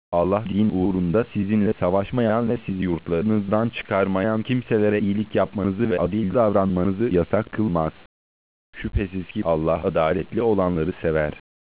Allah din uğrunda sizinle savaşmayan ve sizi yurtlarınızdan çıkarmayan kimselere iyilik yapmanızı ve adil davranmanızı yasak kılmaz. Şüphesiz ki Allah adaletli olanları sever.